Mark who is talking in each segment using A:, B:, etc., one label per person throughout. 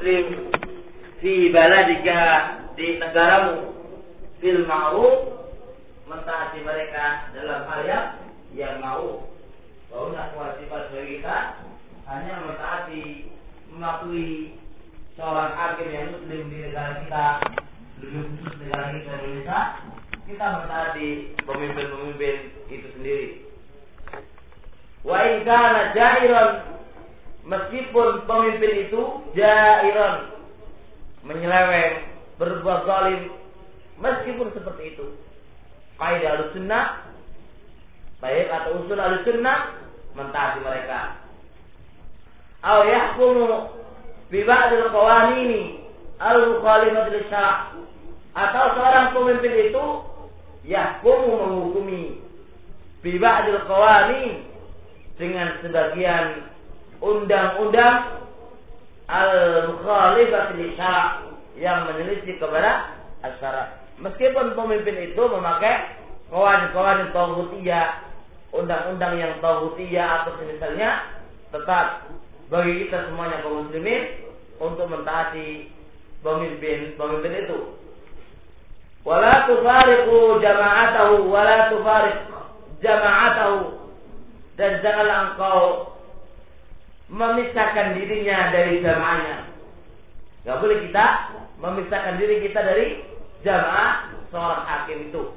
A: muslim fi baladika, di negaramu, fil ma'ruf, mentaati mereka dalam hal yang ma'ruf. Bahwa kewajiban bagi kita hanya mentaati, mematuhi seorang hakim yang muslim di negara kita, lebih khusus negara kita Indonesia, kita mentaati pemimpin-pemimpin itu sendiri. Wa in kana jairan, meskipun pemimpin itu jairan, menyeleweng, berbuat zalim, meskipun seperti itu. Kaidah Ahlussunnah, baik atau usul Ahlussunnah, mentaati mereka. Aw yahkumu bi ba'dil qawanin al-mukhalifati lis-syara', atau seorang pemimpin itu yahkumu, menghukumi, bi ba'dil qawanin, dengan sebagian undang-undang al-mukhalifati lis-syara', yang menyelisih kepada asy-syara'. Meskipun pemimpin itu memakai qawanin taghutiyah, undang-undang yang taghutiyah atau semisalnya, tetap bagi kita semuanya kaum muslimin untuk mentaati pemimpin itu. Wala tufariqu jama'atahu wala tufariq jama'atahu, dan janganlah engkau memisahkan dirinya dari jamaahnya. Gak boleh kita memisahkan diri kita dari jamaah seorang hakim itu.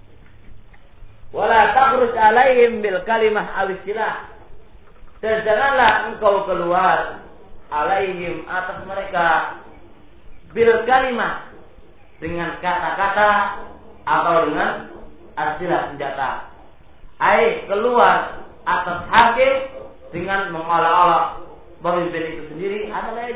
A: Wala takhruj alaihim bil kalimah aw-silah, dan janganlah engkau keluar alaihim, atas mereka, bil kalimah, dengan kata-kata atau dengan asilah, senjata. Keluar atas hakim dengan mengolok-olok pemimpin itu sendiri,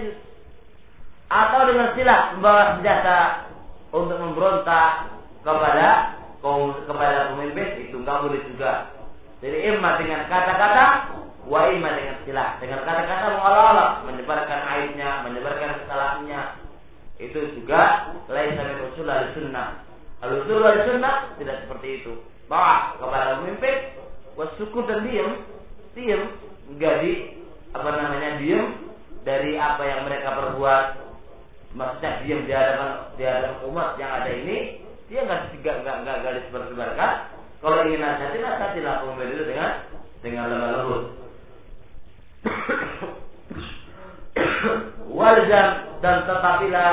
A: atau dengan silah, membawa senjata untuk memberontak kepada pemimpin itu, nggak boleh juga. Jadi imma dengan kata-kata, wa imma dengan silah. Dengan kata-kata mengolok-olok, menyebarkan aibnya, menyebarkan kesalahannya, itu juga laisa min usul Ahlussunnah. Usul Ahlussunnah tidak seperti itu. Bawa kepada pemimpin, syukur dan diam, enggak diam dari apa yang mereka perbuat. Maksudnya diam di hadapan umat yang ada ini, dia enggak disebar-sebarkan. Kalau ingin nasihatilah pemimpin itu dengan lemah lembut. Waljam, dan tetapilah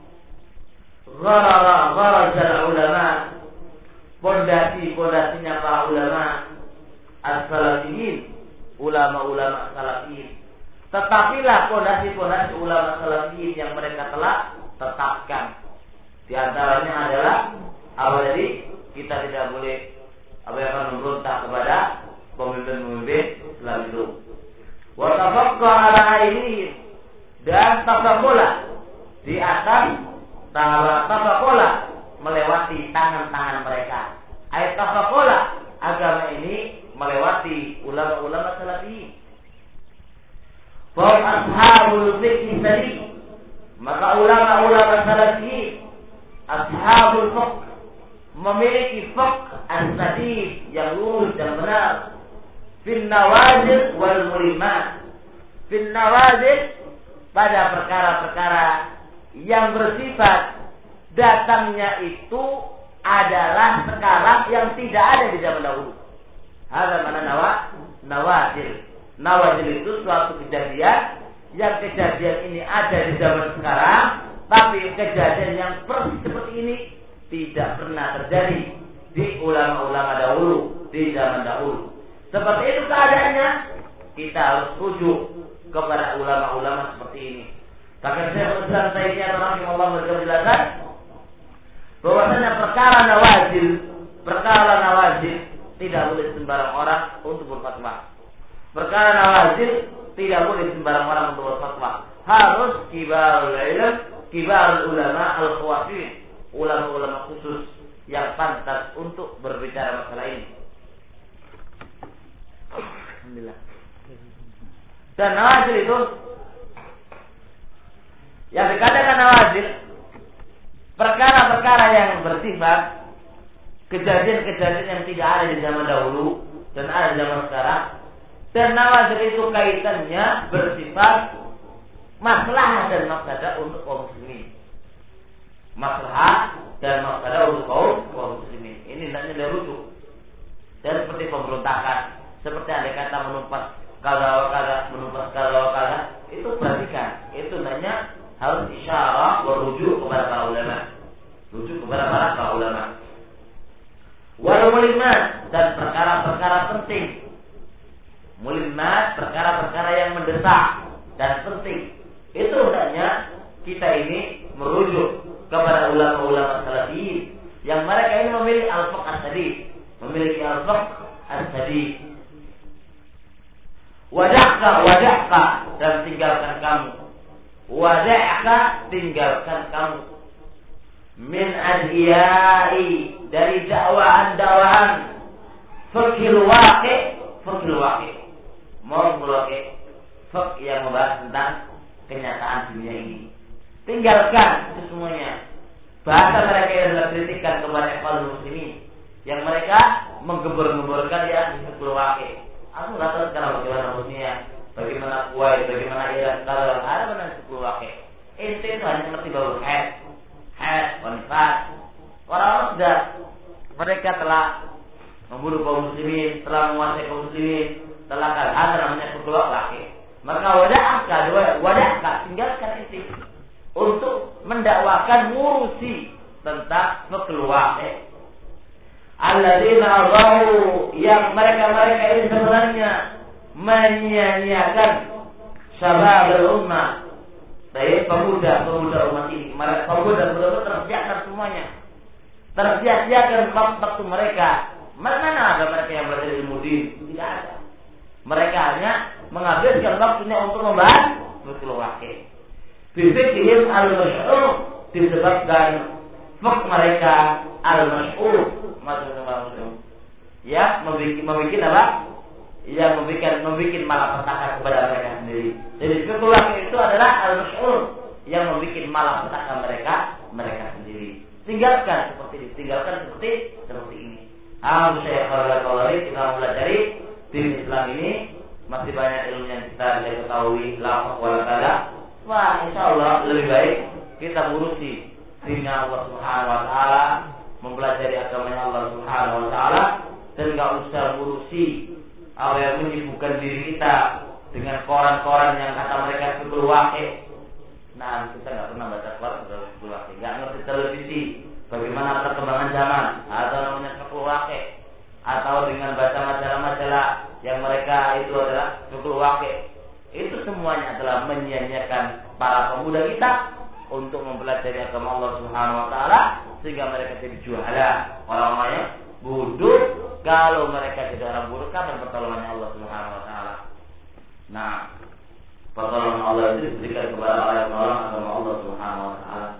A: gharazal ulama, pondasinya para ulama as-salafiyin, ulama-ulama salafiyin. Tetapilah pondasi-pondasi ulama salafiyin yang mereka telah tetapkan. Di antaranya adalah kita tidak boleh memberontak kepada pemimpin-pemimpin Islam itu. Wa tafaqqa ala ainihi, dan tafakola di atas tafakola, melewati tangan-tangan mereka. Ayat tafakola, agama ini melewati ulama-ulama salafi. Bahwa ashabul fiqh tadi, maka ulama-ulama salafi, ashabul fiqh, memiliki fiqh as-sadid, yang lurus dan benar. Fin nawazil wal mulimat, fin nawazil, pada perkara-perkara yang bersifat datangnya itu adalah sekarang yang tidak ada di zaman dahulu. Ada mana nawazil. Nawazil itu suatu kejadian yang ini ada di zaman sekarang, tapi kejadian yang persis seperti ini tidak pernah terjadi di ulama-ulama dahulu, di zaman dahulu. Seperti itu keadaannya, kita harus rujuk kepada ulama-ulama seperti ini. Bahkan Syekhul Islam Taimiyah rahimahullah menjelaskan bahwasanya perkara nawazil tidak boleh sembarang orang untuk berfatwa. Perkara nawazil tidak boleh sembarang orang untuk berfatwa. Harus kibarul ilm, kibarul ulama al-khawatir, ulama-ulama khusus yang pantas untuk berbicara masalah ini. Alhamdulillah. Dan nawazil itu, yang dikatakan nawazil, perkara-perkara yang bersifat kejadian-kejadian yang tidak ada di zaman dahulu dan ada di zaman sekarang. Dan nawazil itu kaitannya bersifat maslahah dan mafsadah dan mafsadah untuk kaum muslimin. Ini hendaknya dirujuk. Dan seperti pemberontakan, seperti andai kata menumpas kada, itu perhatikan. Itu hendaknya harus isyarah merujuk kepada para ulama. Rujuk kepada para ulama. Wal mulimat, dan perkara-perkara penting. Mulimat, perkara-perkara yang mendesak dan penting. Itu hendaknya kita ini merujuk kepada ulama-ulama salafi yang mereka ini memiliki al-fiqh as-sadid, memiliki al-fiqh as-sadid. Wada'ka dan tinggalkan kamu. Wada'ka tinggalkan kamu. Min adhiyai, dari dakwaan fikih waqi. Mau melaki fiqh yang membahas tentang kenyataan dunia ini. Tinggalkan itu semuanya. Bahasa mereka yang adalah kritikan kepada kaum muslimin yang mereka menggembur-gemburkan ya fiqh waqi. Aku nggak tahu sekarang bagaimana Bosnia, bagaimana Kuwait, bagaimana Irak, kalau ada mana fiqh waqi. Itu hanya seperti baru wanifat. Orang-orang sudah mereka telah membunuh kaum muslimin, telah menguasai kaum muslimin, telah ada namanya fiqh waqi. Maka wada'ka tinggalkan itu untuk mendakwakan ngurusi tentang fiqh waqi. Alladzina aghaw, yang mereka ini sebenarnya menyia-nyiakan syababul ummah, baik pemuda umat ini. Mereka pemuda tersiapkan semuanya, tersiapkan waktu mereka. Mana ada mereka yang belajar ilmu din? Tidak ada. Mereka hanya menghabiskan waktunya untuk membahas fiqh waqi. Bifiqhihim al-mash'ur, disebabkan fiqh mereka al-mash'ur, ya, membuat apa? Ya, membuat malapetaka kepada mereka sendiri. Jadi fiqh waqi itu adalah al-mash'ur yang membuat malapetaka mereka sendiri. Tinggalkan seperti ini. Saya kalau kita mempelajari din Islam ini masih banyak ilmu yang kita tidak ketahui, lafaz wal kalam. Wah, insyaallah lebih baik kita ngurusi dinnya Allah Subhanahu wa taala, mempelajari agamanya Allah Subhanahu wa taala, dan enggak usah ngurusi apa yang menyibukkan diri kita dengan koran-koran yang kata mereka fiqh waqi. Nah, kita enggak pernah baca koran fiqh waqi, enggak ngerti televisi bagaimana perkembangan zaman atau namanya fiqh waqi, atau dengan baca majalah-majalah yang mereka itu adalah fiqh waqi. Itu semuanya adalah menyia-nyiakan para pemuda kita untuk mempelajari agama Allah Subhanahu wa taala, sehingga mereka jadi juhala, orang-orang yang bodoh. Kalau mereka jadi orang bodoh, kapan pertolongannya Allah Subhanahu wa taala? Nah, pertolongan Allah itu diberikan kepada orang-orang agama Allah Subhanahu wa taala.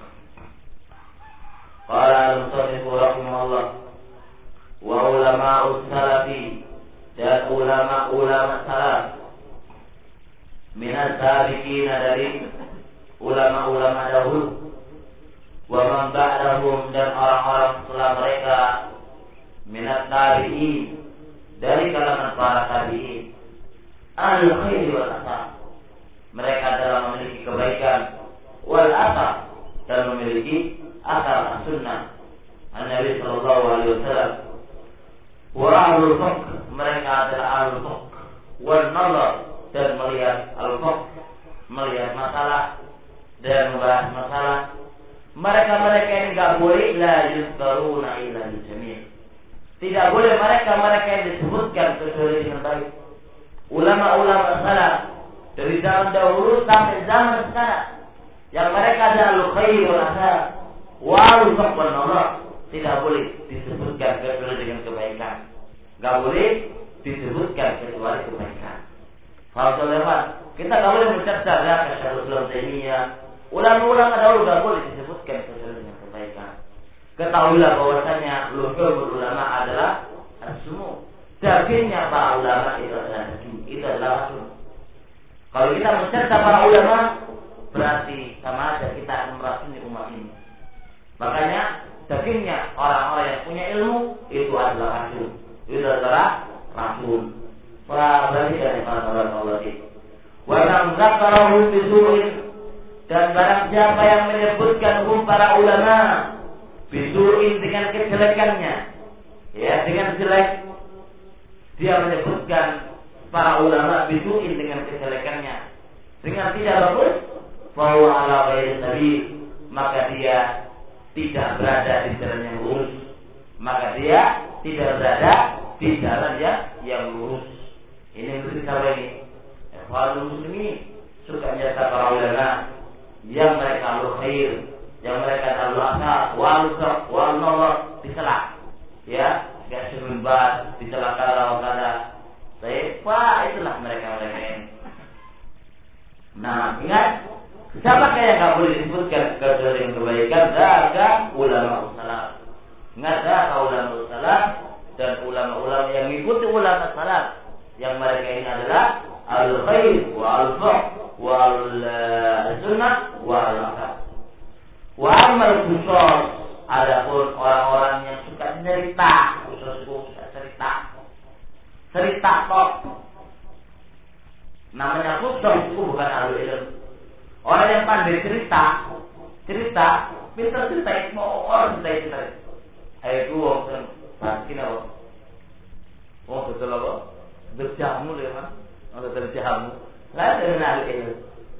A: Qala al-musannif rahimahullah, wa ulama'us salafi, dan ulama salaf minaz sabiqin, dari ulama-ulama dahulu, wa man ba'dahum, dan orang-orang setelah mereka, minat tabi'in, dari kalangan para tabi'in, al-khair wal asar, mereka adalah memiliki kebaikan, wal asar, dan memiliki asar sunnah An-Nabi sallallahu alaihi wasallam. Wa ahlul fiqh, mereka adalah ahlul fiqh, wal nazar, dan melihat al-fiqh, melihat masalah dan membahas masalah. Mereka ini enggak boleh la yusbaruna illa bijami'. Tidak boleh mereka yang disebutkan kecuali dengan baik. Ulama-ulama salaf dari zaman dahulu sampai zaman sekarang, yang mereka adalah al-khair wal asar, wal fiqh wal nazar, tidak boleh disebutkan kecuali dengan kebaikan. Enggak boleh disebutkan kecuali kebaikan. Kalau kita enggak boleh mencerca ke Syaikhul Islam Taimiyah. Ulama-ulama dahulu enggak boleh disebutkan kecuali dengan kebaikan. Ketahuilah bahwasanya luhur ulama adalah as-sumu. Dagingnya para ulama itu adalah daging, itu adalah rasul. Kalau kita mencerca para ulama, berarti sama aja kita meracuni umat ini. Makanya dagingnya orang-orang yang punya ilmu itu adalah rasul. Itu adalah rasul. Berarti dari para Allah itu. Wa man zakarahu bisu'in, dan barang siapa yang menyebutkan para ulama bisuin dengan kejelekannya, ya, dengan jelek. Dia menyebutkan para ulama bisuin dengan kejelekannya, dengan tidak bagus, bahwa ala ghairi sabil, maka dia tidak berada di jalan yang lurus, maka dia tidak berada di jalan yang lurus. Ini berarti kalau ini para muslimin suka menyatakan para ulama yang mereka al khair, yang mereka al asar, wal nawar dicelak, ya, gak serembat dicelak kada. Saya, itulah mereka ini. Nah, ingat, siapa yang nggak boleh disebutkan kecuali yang kebaikan? Jaga ulama salaf. Ingat, jaga ulama salaf dan ulama-ulama yang mengikuti ulama salaf, yang mereka ini adalah al khair wa al faq wa al sunnah wa al asar. Wa amal khusus, adapun orang-orang yang suka cerita, suka cerita kok. Namanya khusus itu bukan ahli ilmu. Orang yang pandai cerita, pintar cerita, mau orang cerita. Ayo gua orang pasti apa? Oh betul apa? Berjamu ya kan? Atau berjamu? Lain dengan ahli ilmu.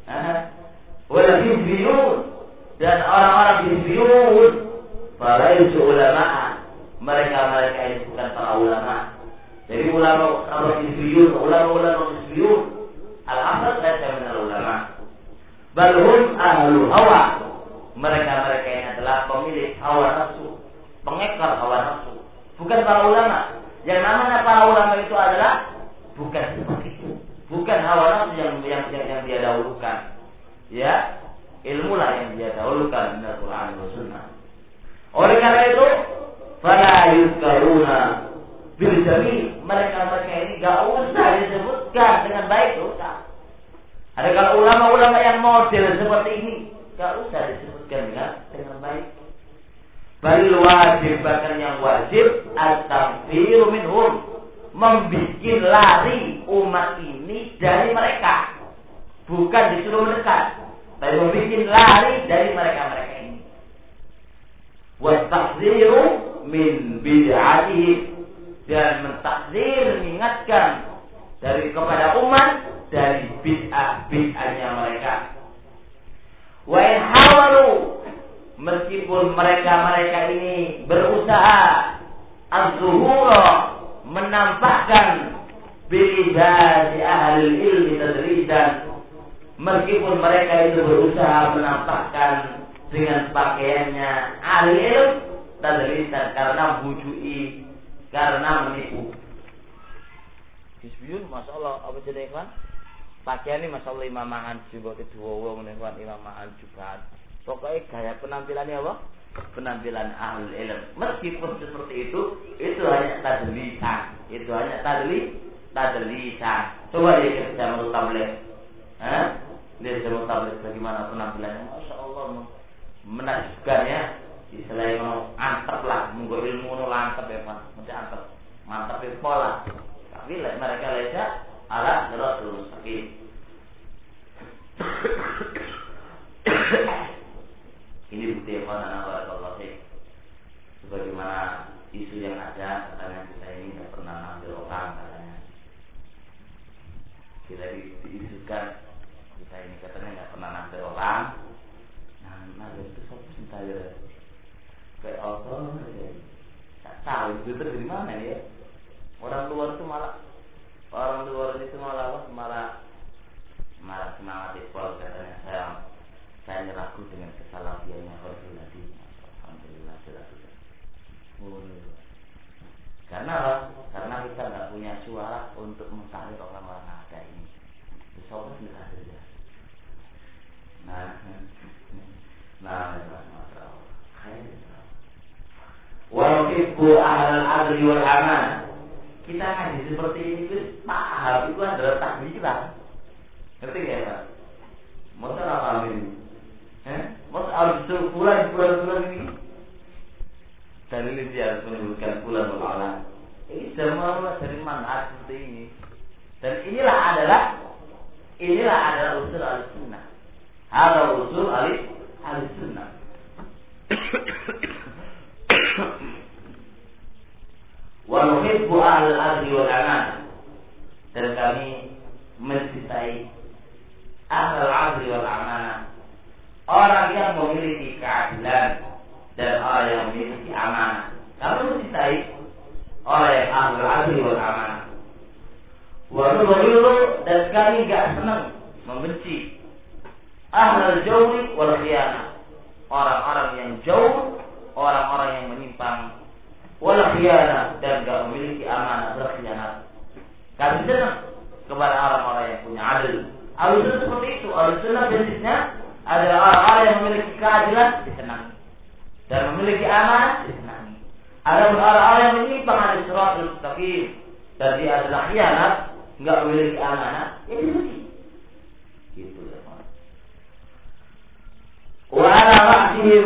A: Walau hizbiyun dan orang-orang hizbiyun, para ulama, mereka ini bukan para ulama. Jadi ulama hizbiyun, ulama hizbiyun, al-asad laisa minal ulama. Balhum ahlu hawa. Mereka ini adalah pemilik hawa nafsu, pengekor hawa nafsu. Bukan para ulama. Yang namanya para ulama itu adalah bukan seperti itu. Bukan hawa nafsu yang dia dahulukan. Ya, ilmu lah yang dia dahulukan dari Al-Quran dan Sunnah. Oleh karena itu, fala yuzkaruna bil jamil. Mereka ini gak usah disebutkan dengan baik, usah. Ada kalau ulama-ulama yang model seperti ini, gak usah disebutkan dengan baik. Bal wajib, bahkan yang wajib at-taghfiru minhum, membikin lari umat ini dari mereka. Bukan disuruh mendekat, tapi membikin lari dari mereka ini. Wat-tahdziru min bid'atihim, dan mentakzir, mengingatkan dari kepada umat dari bid'ahnya mereka. Wa in hawalu, meskipun mereka ini berusaha az-zuhura, menampakkan bilibasi ahli ilmi tadrijan, meskipun mereka itu berusaha menampakkan dengan pakaiannya ahli ilmu tadrijan, karena bujui, karena menipu. Hizbiyun, masya Allah, apa jadi kan? Pakaian ini masya Allah imamahan juga kedua menemukan imamahan juga. Pokoknya gaya penampilannya apa? Penampilan ahlul ilm. Meskipun seperti itu hanya tadlisan. Itu hanya tadlisan. Coba dia kerja menurut tablet. Dia kerja tablet bagaimana penampilannya? Masya Allah, menakjubkan ya. Istilahnya mau antep lah, munggo ilmu no antep ya Pak. Mesti antep, mantep ya pola. Tapi mereka lecah ala Rasul Mustaqim. Ini bukti ya Pak, barakallahu fiik. Sebagaimana isu yang ada, katanya kita ini tidak pernah ngambil orang, katanya. Kita diisukan kita ini katanya tidak pernah ngambil orang. Nah itu satu cinta ya. Kayak Allah ya. Tak tahu itu dari mana ya. Orang luar itu malah semangat Iqbal, katanya saya nyeraku dengan kesalahannya Rasulullah. Alhamdulillah sudah. Karena kita nggak punya suara untuk mengkahir orang-orang ada ini. Sobat nggak ada ya. Nah, masalah. Walaupun ahlul adli wal amanah, kita ngaji seperti ini itu paham itu adalah tahlilan. Ngerti nggak ya? Masa apa ini? Masa harus bulan ini? Dan ini dia harus menyebutkan bulan malam. Ini semua dari mana seperti ini? Dan inilah adalah usul al-sunnah. Ada usul al-sunnah. memiliki keadilan dan orang yang memiliki amanah. Kami mencintai orang yang ahlul adli wal amanah. Wa nubghidu, dan kami enggak senang membenci ahlul jawri wal khiyanah, orang-orang yang jauh, orang-orang yang menyimpang, wal khiyanah, dan enggak memiliki amanah, berkhianat. Kami senang kepada orang-orang yang punya adil. Al-Sunnah seperti itu. Al-Sunnah basisnya adalah orang-orang yang memiliki keadilan disenangi dan memiliki amanah disenangi. Ada orang-orang yang menyimpang dari siratal mustaqim dan dia adalah khianat, enggak memiliki amanah, ya dibenci. Gitu ya, Pak. Wa ala ra'sihim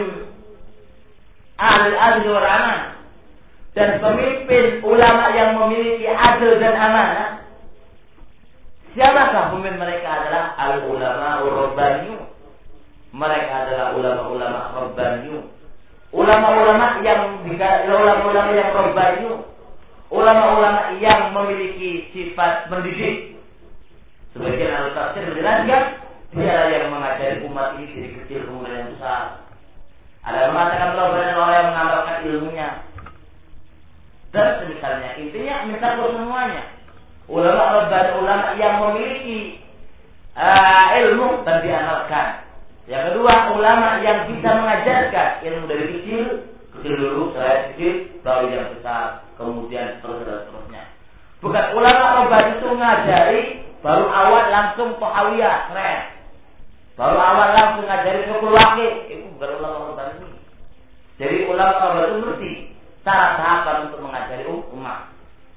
A: al-adl wal amanah, dan pemimpin ulama yang memiliki adil dan amanah. Siapakah pemimpin mereka? Adalah al-ulama ar-rabbaniyun. Mereka adalah ulama-ulama rabbaniyun. Ulama-ulama yang rabbaniyun. Ulama-ulama yang memiliki sifat mendidik. Sebagian al-tafsir menjelaskan dia yang mengajari umat ini dari kecil kemudian yang besar. Ada yang mengatakan rabbaniyun orang yang mengamalkan ilmunya. Dan semisalnya, intinya mencakup semuanya. Ulama rabbani, ulama yang memiliki ilmu dan diamalkan. Yang kedua, ulama yang bisa mengajarkan ilmu dari kecil dulu, saya kecil, baru yang besar, kemudian seterusnya. Bukan ulama rabbani itu ngajari baru awal langsung pohawiyah, keren. Baru awal langsung ngajari rukul waqi, itu bukan ulama rabbani. Jadi ulama rabbani itu mesti cara tahapan untuk mengajari umat.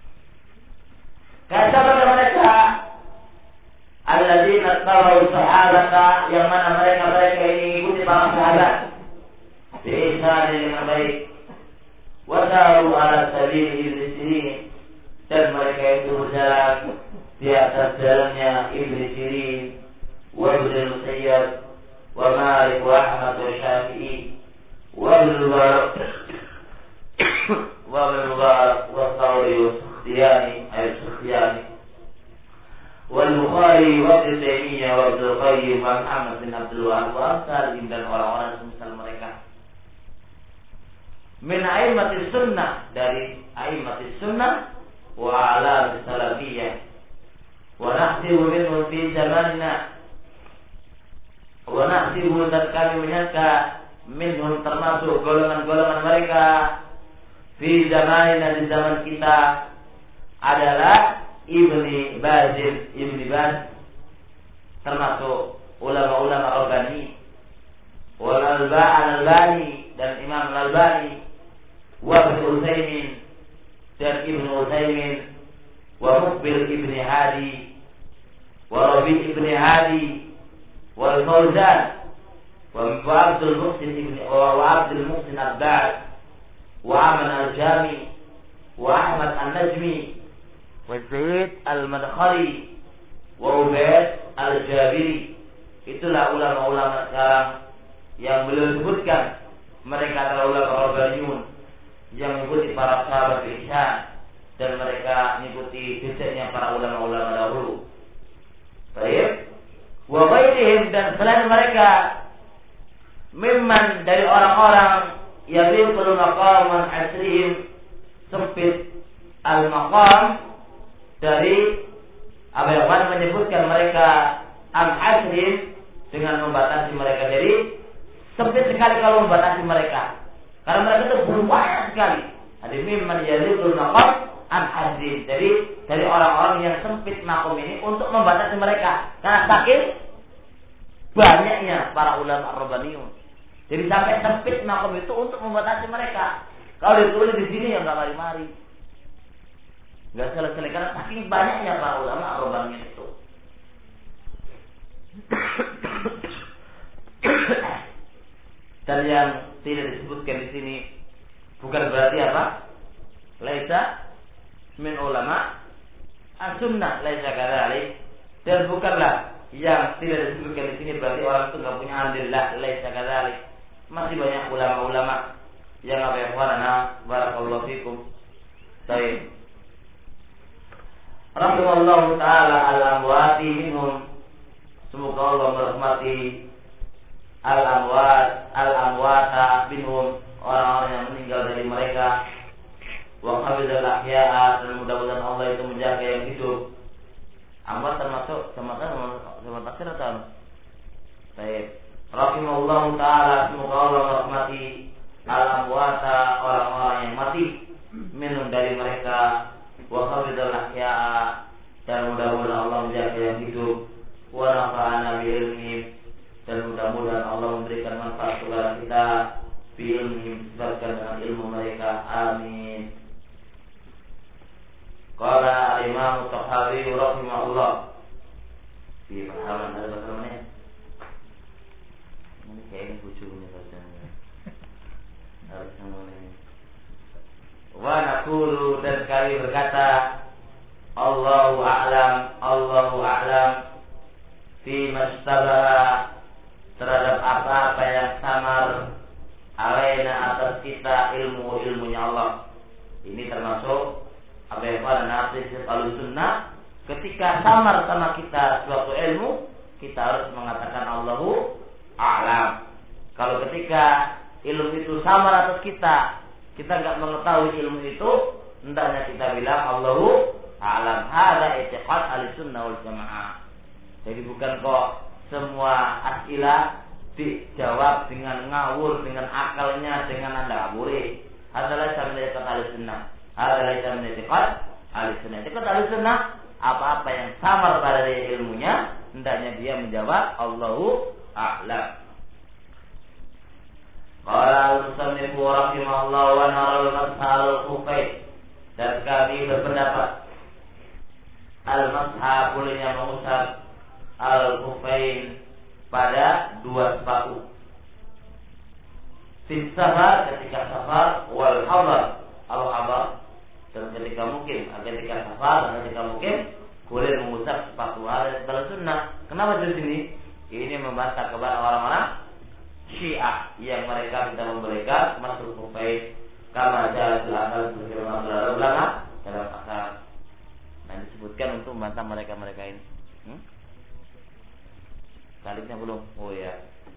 A: Kata mereka alladzina tabi'u sahabata, yang mana mereka ini ikuti para sahabat biihsan dengan baik, wa daru ala sabili ibn Sirin, dan mereka itu berjalan di atas jalannya Ibn Sirin, wa Ibn Musayyab, wa Malik, wa Ahmad, wa Syafi'i, wa Ibn Mubarak, wa Ibn Mubarak, wa Thawri, wa Sukhtiyani, wal-Bukhari, wa Ibn Taymiyah, wa Ibn Qayyim, wa Muhammad bin Abdul Wahab, wa Amsalihim, dan orang-orang semisal mereka. Min a'immatis sunnah, dari a'immatis sunnah, wa a'lam salafiyah, wa nahsibu minhum fi zamanina, wa nahsibu, dan kami menyangka minhum termasuk golongan-golongan mereka fi zamanina, di zaman kita, adalah Ibni Baz, termasuk ulama-ulama Rabbani, wal Albani, dan Imam Al-Albani, wa Ibn Utsaimin, dan Ibn Utsaimin, wa Muqbil Ibn Hadi, wa Rabi' Ibn Hadi, wal Fauzan, wa Abdul Muhsin Abbad, wa Aman Al-Jami, wa Ahmad An-Najmi, wa Zaid Al-Madkhali, wa Ubaid Al-Jabiri. Itulah ulama-ulama sekarang yang beliau sebutkan. Mereka adalah ulama rabbaniyun yang mengikuti para sahabat ihsan, dan mereka mengikuti jejaknya para ulama-ulama dahulu. Baik. Wa ghairihim, dan selain mereka, mimman, dari orang-orang yang yaqulu maqaman asrihim, sempit al-maqam, dari apa yang menyebutkan mereka al-asrihim, dengan membatasi mereka. Jadi sempit sekali kalau membatasi mereka, karena mereka itu belum banyak sekali. Ada mimman yaqulu maqam al-asrihim, jadi dari orang-orang yang sempit makom ini untuk membatasi mereka, karena saking banyaknya para ulama rabbaniyun. Jadi sampai sempit makom itu untuk membatasi mereka. Kalau ditulis di sini ya nggak mari-mari, nggak selesai, karena saking banyaknya para ulama rabbaniyun itu. Dan yang tidak disebutkan di sini bukan berarti apa? Laisa min ulama as-sunnah, laisa kadzalik. Dan bukanlah yang tidak disebutkan di sini berarti orang itu nggak punya andil, laisa kadzalik. Masih banyak ulama-ulama yang apa ya, barakallahu fikum. Baik. Rahimallahu taala al-amwati minhum. Semoga Allah merahmati al-amwat khawatir atau baik. Rahimahullah ta'ala, semoga Allah merahmati al-amwata, orang-orang yang mati, minum dari mereka, wa hafizal ahya'a, dan mudah-mudahan Allah menjaga yang hidup, wa nafa'ana bi ilmihim, dan mudah-mudahan Allah memberikan manfaat kepada kita bi ilmihim, disebabkan dengan ilmu mereka. Amin. Qala al-Imam Tahawi rahimahullah fi halaman ada berapa menit? Ini kayaknya bujunya saja. Harus mulai. Wa naqulu, dan kami berkata, Allahu a'lam fi mastabaha, terhadap apa-apa yang samar alaina atas kita ilmunya Allah. Ini termasuk apa yang nasib al-sunnah. Ketika samar sama kita suatu ilmu, kita harus mengatakan Allahu a'lam. Kalau ketika ilmu itu samar atas kita nggak mengetahui ilmu itu, hendaknya kita bilang Allahu a'lam. Hada i'tiqad al-sunnah wal jamaah. Jadi bukan kok semua as'ilah dijawab dengan ngawur, dengan akalnya, dengan anda boleh. Adalah sama dengan al-sunnah. Adalah sama dengan al-sunnah. Dengan al-sunnah, apa-apa yang samar pada ilmunya, hendaknya dia menjawab Allahu a'lam. Qala al-musannif rahimahullah wa nara al-mas'al al-khuffain, dan kami berpendapat al-mas'ha bolehnya mengusap al-khuffain pada dua sepatu. Fi safar, ketika safar, wal hadar, al-hadar, dan ketika mungkin, ketika safar dan ketika mungkin boleh mengusap sepatu. Ada dalam sunnah. Kenapa di sini? Ini membantah kepada orang-orang Syiah yang mereka tidak memberikan masuk khuffain kama ja'al al-akal sebagaimana ulama dalam akal. Nah, disebutkan untuk membantah mereka ini. Salibnya belum? Oh ya.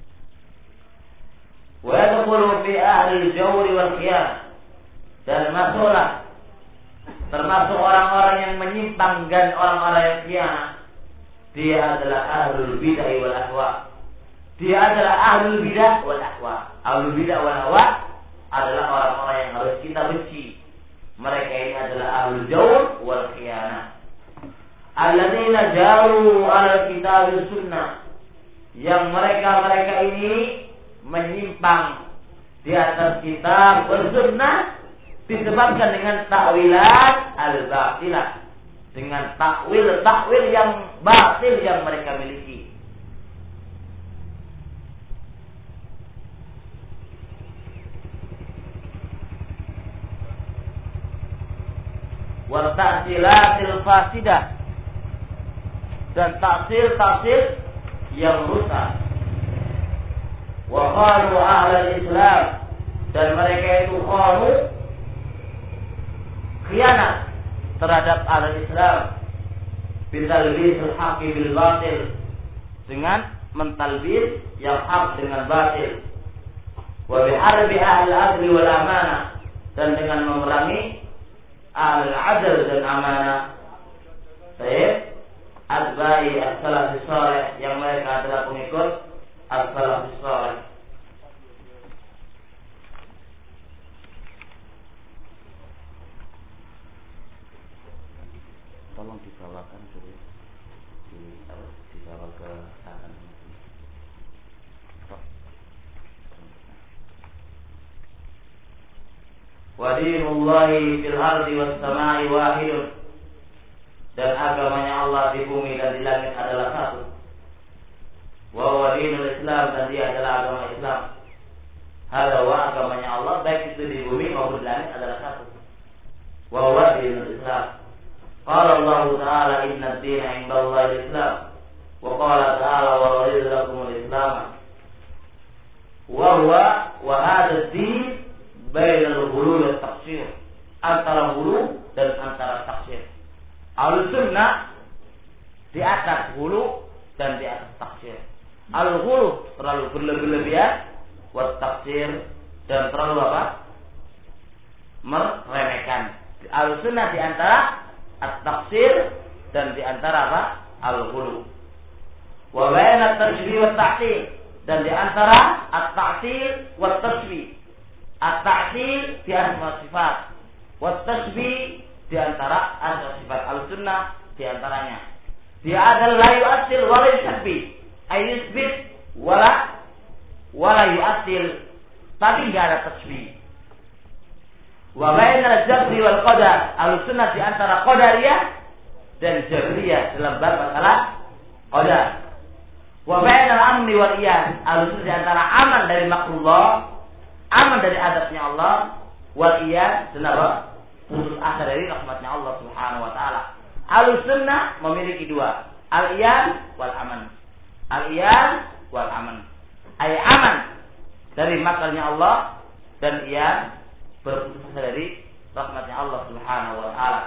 A: Wa yadkhulu fi ahli al-jawr wal khiyar, dan masuklah termasuk orang-orang yang menyimpang dan orang-orang yang khianat. Dia adalah ahlul bid'ah wal ahwa. Dia adalah ahlul bid'ah wal ahwa. Ahlul bid'ah wal ahwa adalah orang-orang yang harus kita benci. Mereka ini adalah ahlul jawr wal khianat. Alladzina jaru 'ala kitab sunnah, yang mereka ini menyimpang di atas kitab wal sunnah disebabkan dengan takwilat al-batilah, dengan takwil yang batil yang mereka miliki. Wa ta'silatil fasidah, dan tafsir yang rusak. Wa qalu ahlul Islam, dan mereka itu qalu khianat terhadap ahlul Islam, bitalbisul haqqi bil batil, dengan mentalbis yang hak dengan batil. Wa biharbi ahli adli wal amanah, dan dengan memerangi ahli adl dan amanah. Baik, adbai as-salafis salih, yang mereka adalah pengikut as-salafis salih. Tolong dibawakan dulu, dibawa ke tangan. Wa dinullahi fil ardi was samai wahid, dan agamanya Allah di bumi dan di langit adalah satu. Wa huwa dinul Islam, dan dia adalah agama Islam. Hada wa, agamanya Allah baik itu di bumi maupun di langit adalah satu. Wa huwa dinul Islam. Qala Allah Ta'ala inna ad-dina 'inda Allahi al-Islam, wa qala ta'ala wa raditu lakumul Islam. Wa huwa wa hadha ad-din bainal ghulu wat taqsir, antara ghulu dan antara taksir. Al-sunnah di atas ghulu dan di atas taksir. Al-ghulu terlalu berlebihan, wat taksir, dan terlalu apa? Meremehkan. Al-sunnah di antara at-taksir dan di antara apa? Al-ghulu. Wa baina at-tashbih wa at-ta'til, dan di antara at-ta'til wa at-tashbih. At-ta'til di antara sifat, wa at-tashbih di antara asal sifat. Al-sunnah di antaranya. Dia adalah la yu'attil wa la yushabbih, ay yusbit wala yu'attil, tapi enggak ada tasbih. Wa bainal jabri wal qadar, al-sunnah di antara qadariyah dan jabriyah dalam bab masalah qadar. Wa bainal amni wal iyad, al-sunnah di antara aman dari makrullah, aman dari azabnya Allah, wal iyad dan apa? Putus asa dari rahmatnya Allah Subhanahu wa taala. Al-sunnah memiliki dua, al-iyad wal aman. Al-iyad wal aman. Ay aman dari makrnya Allah, dan ia berputus asa dari rahmatnya Allah Subhanahu wa taala.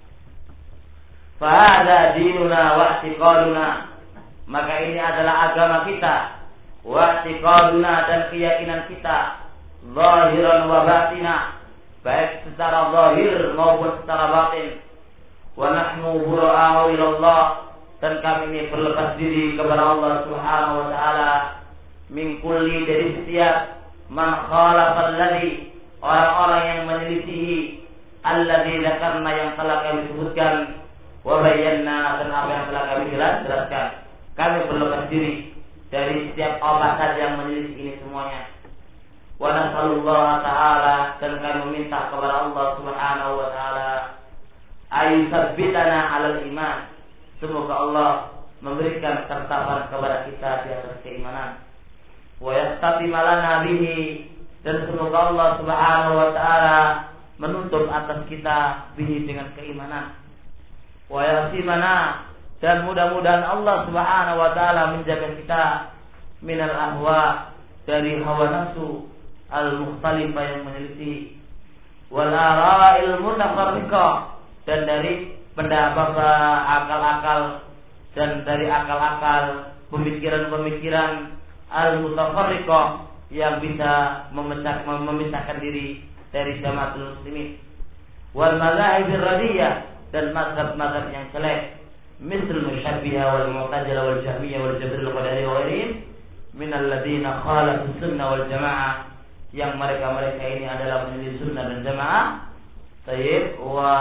A: Fa hadza dinuna wa i'tiqaduna, maka ini adalah agama kita, wa i'tiqaduna dan keyakinan kita, zahiran wa batina, baik secara zahir maupun secara batin. Wa nahnu bura'u ila Allah, dan kami ini berlepas diri kepada Allah Subhanahu wa taala, min kulli, dari setiap man khalafa alladhi, orang-orang yang menyelisihi alladhi dzakarna, yang telah kami sebutkan, wa bayyana, dan apa yang telah kami jelaskan. Kami berlepas diri dari setiap orang saja yang menyelisih ini semuanya. Wa nasallallahu ta'ala, dan kami meminta kepada Allah Subhanahu wa taala ayusabbitana 'alal iman, semoga Allah memberikan ketetapan kepada kita di atas keimanan. Wa yastatima lana bihi, dan semoga Allah Subhanahu wa taala menuntut atas kita bihi, dengan keimanan. Wa yasimana, dan mudah-mudahan Allah Subhanahu wa taala menjaga kita minal ahwa, dari hawa nafsu al-mukhtalifah yang menyelisih, wal ara'il mutafarriqah, dan dari pendapat akal-akal, dan dari akal-akal pemikiran-pemikiran al-mutafarriqah yang bisa memisahkan diri dari jamaatul muslimin, wal mazahibir radiyah, dan mazhab-mazhab yang jelek, misal musyabbihah wal mu'tazilah wal jahmiyah wal jabriyah wal qadariyah wa ghairihim min alladziina khalafu sunnah wal jamaah, yang mereka-mereka ini adalah menyelisih sunnah dan jamaah. Tayyib wa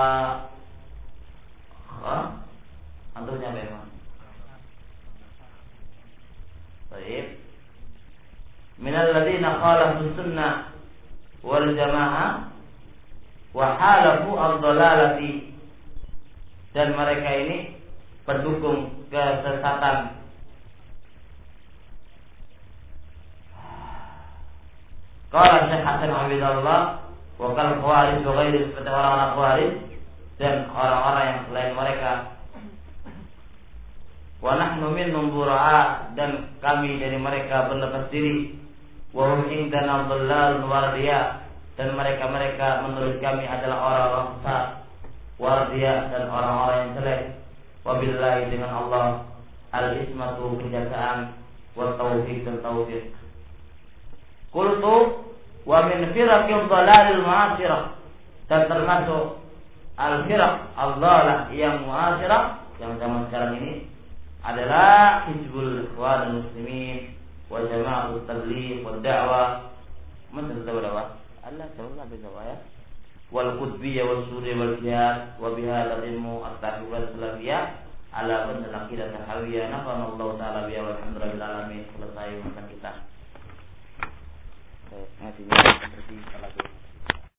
A: antum nyampe mana? Tayyib min alladziina khalafu sunnah wal jamaah wa halafu ad-dhalalati, dan mereka ini pendukung kesesatan. Qala Syekh Hasan Abidullah, wa kal khawarij wa ghairi, seperti orang-orang khawarij dan orang-orang yang selain mereka. Wa nahnu minhum bura'a, dan kami dari mereka berlepas diri. Wa hum indana dhallalun wardiya, dan mereka-mereka menurut kami adalah orang-orang sesat, wardiya, dan orang-orang yang jelek. Wabillahi, dengan Allah, al-ismatu, penjagaan, wa taufiq, dan taufiq. Qultu wa min firaqil dhalalil mu'asirah, dan termasuk al-firaq al-dhalalah yang mu'asirah yang zaman sekarang ini adalah Hizbul Ikhwanul Muslimin wa Jama'atut Tabligh wa Da'wah, macam berapa? Allah taala berjaya. Wal qutbiyyah wal suriyah wal jihad wa bihadza ilmu at-tahawul salafiyah ala man laqiya tahawiyah, nafa'allahu taala biha walhamdulillahi alamin. Selesai makan kita. Ngajinya seperti kalau